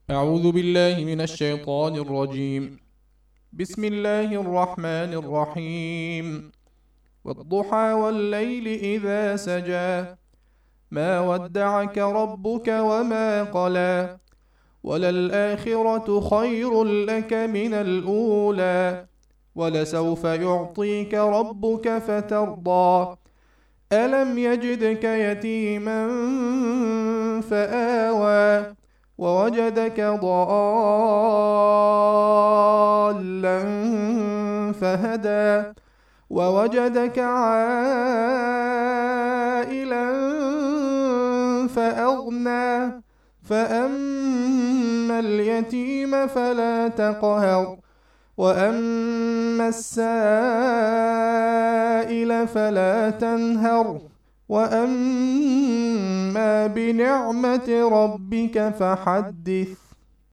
أعوذ بالله من الشيطان الرجيم. بسم الله الرحمن الرحيم. والضحى والليل إذا سجى ما ودعك ربك وما قلى وللآخرة خير لك من الأولى ولسوف يعطيك ربك فترضى ألم يجدك يتيما فآوى ووجدك ضالا فهدى ووجدك عائلا فأغنى فأما اليتيم فلا تقهر وأما السائل فلا تنهر وأما بنعمة ربك فحدث.